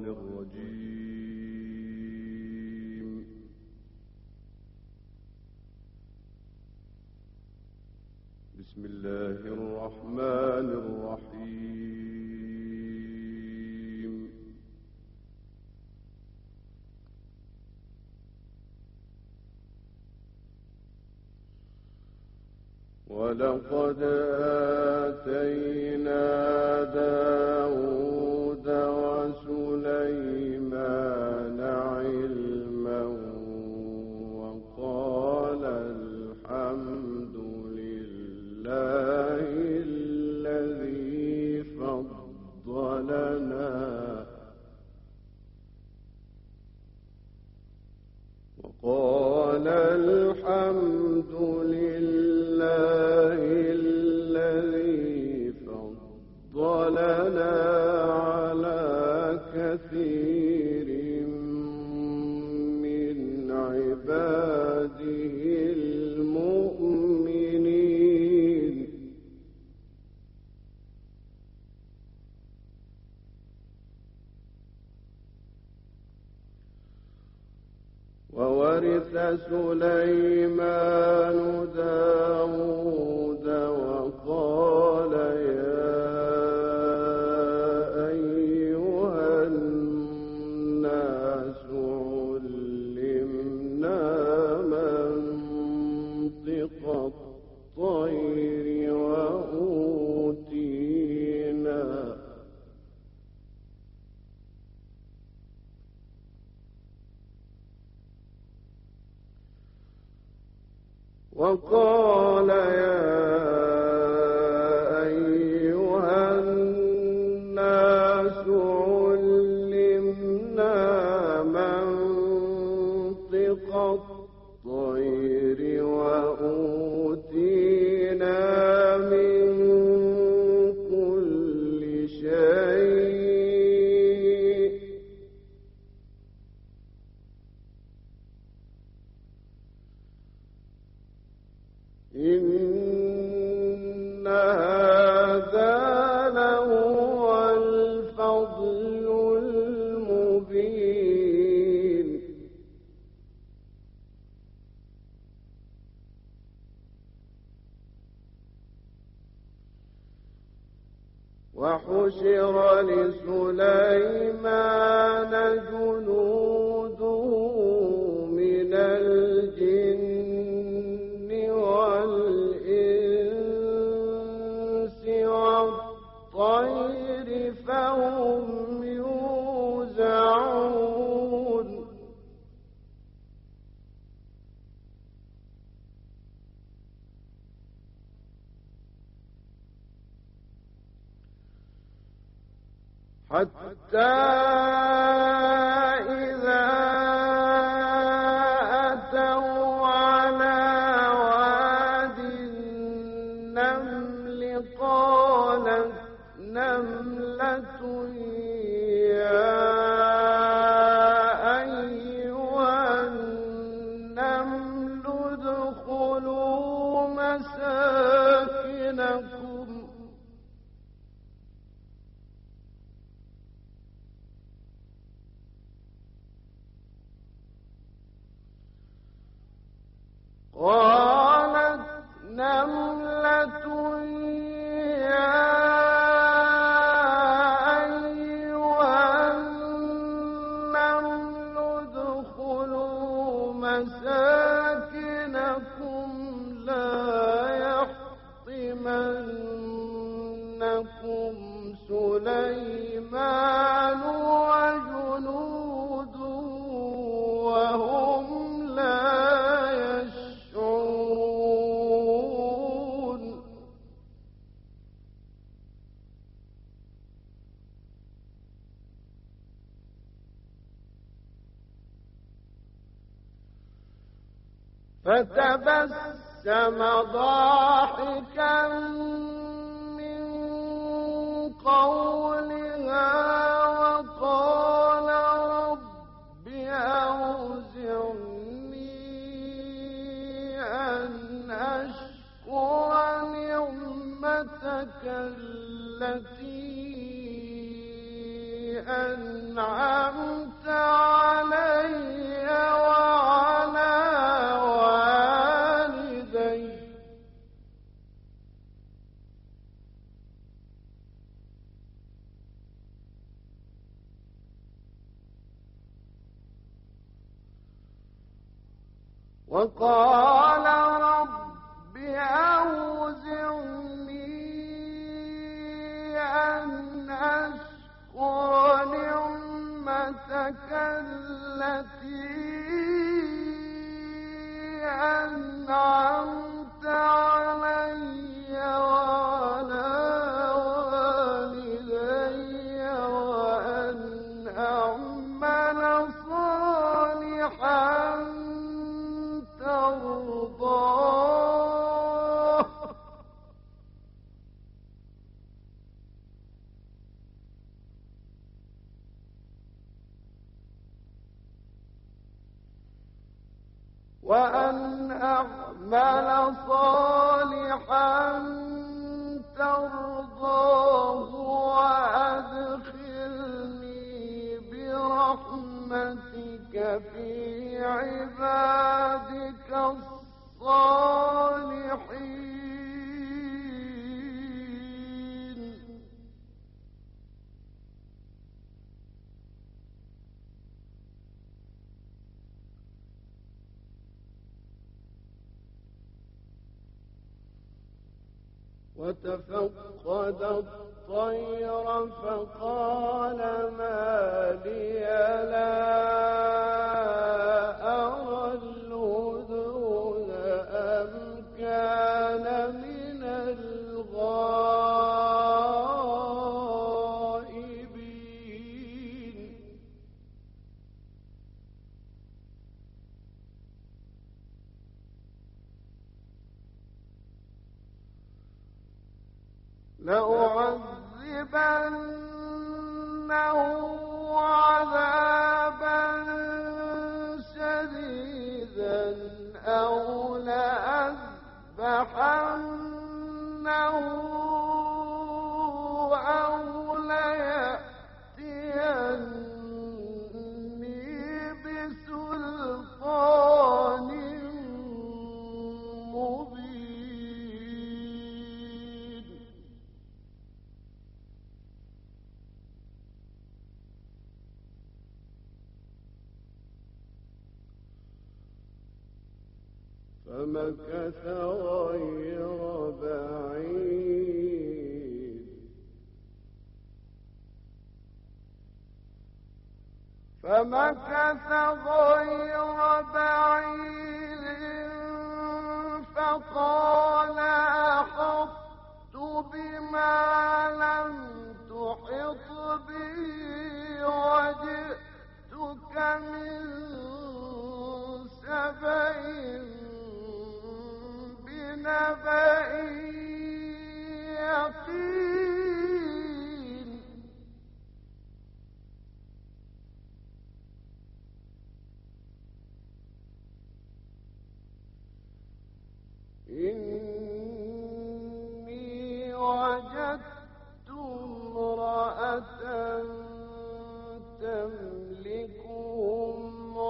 الرجيم. بسم الله الرحمن الرحيم. ولقد آتينا داود وسليمان علما وقال الحمد لله الذي فضلنا على كثير من عباده المؤمنين. وورث سليمان داود وقال يا أيها الناس علمنا منطق الطير وقال يا أيها الناس علمنا منطق الطير وأوتينا من كل شيء إن هذا لهو الفضل المبين. وحشر لسليمان جنوده من الجن والإنس والطير فهم يوزعون. حتى إذا أتوا على واد النمل قالت نملة يا أيها النمل ادخلوا مساكنكم قالت نملة يا أيها النمل ادخلوا مساكنكم لا يحطمنكم سليمان وجنوده وهم لا يشعرون. فتبسم ضاحكا من قولها وقال رب أوزعني أن أشكر نعمتك التي أنعمت أنعمت علي وعلى والدي وقال رب أوزعني أن أشكر نعمتك التي أنعمت علي وعلى والدي وأن أعمل صالحا ترضاه وأن أعمل صالحا ترضاه وأدخلني برحمتك في عبادك الصالحين وتفقد الطير فقال ما لي لا أرى الهدهد أم كان من الغائبين لأعذبنه عذابا شديدا أو لأذبحنه أو ليأتيني بسلطان مبين فمكث غير بعيد فقال أحطت بما لم تحط به وجئتك من سبأ بنبأ يقين إني وجدت امرأة تملكهم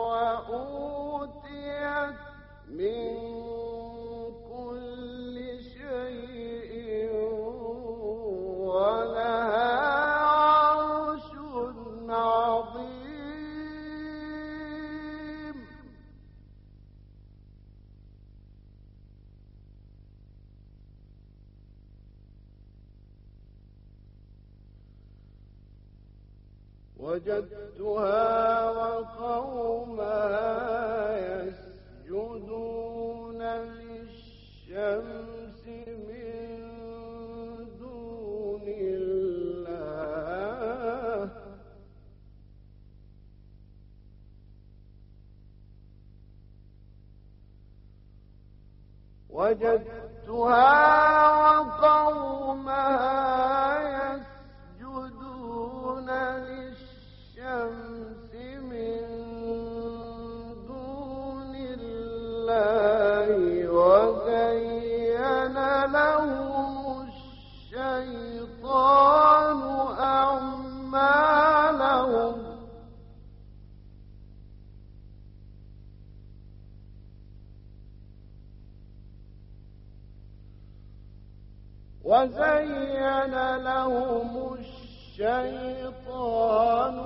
وأوتيت من كل شيء ولها عرش عظيم وجدتها وقومها يسجدون للشمس من دون الله وجدتها وقومها يسجدون للشمس من دون الله وزين لهم الشيطان أعمالهم وزين لهم الشيطان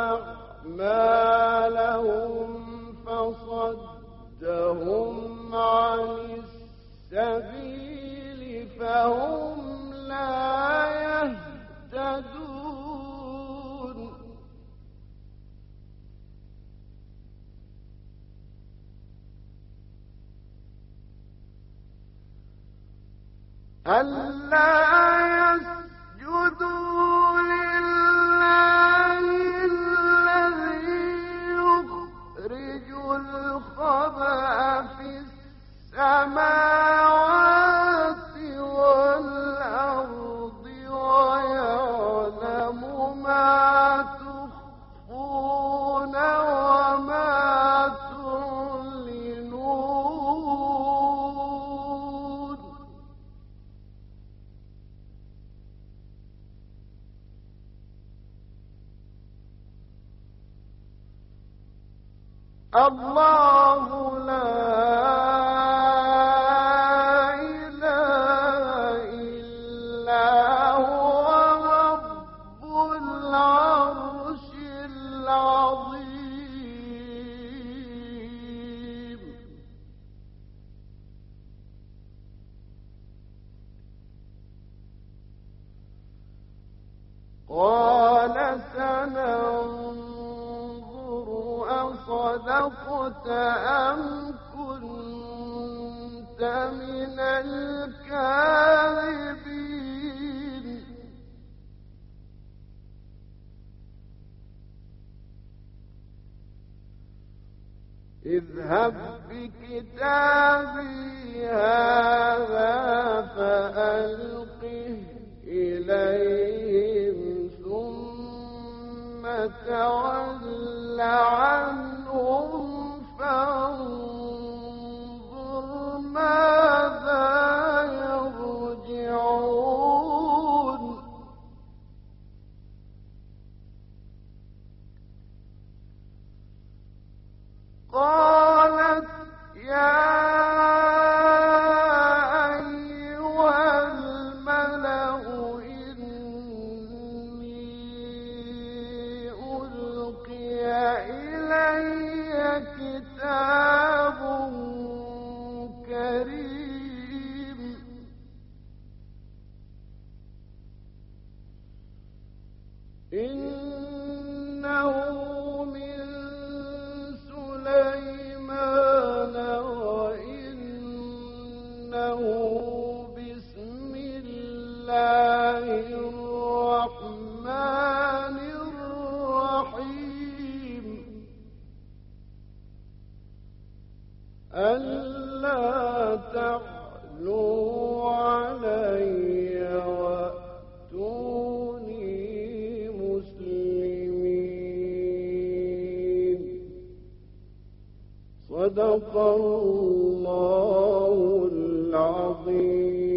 أعمالهم فصدهم عن السبيل فهم لا يهتدون ألا يسجدوا لله الذي يخرج الخبأ في السماوات والأرض ويعلم ما تخفون وما تعلنون الله لا إله إلا هو رب العرش العظيم قال سننظر أصدقت أم كنت من الكاذبين اذهب بكتابي هذا فألقه إليهم ثم تول عنهم فانظر ماذا يرجعون قالت يا أيها الملأ إني ألقي إلي كتاب كريم إنه من سليمان وإنه بسم الله الرحمن الرحيم ألا تعلوا علي وأتوني مسلمين صدق الله العظيم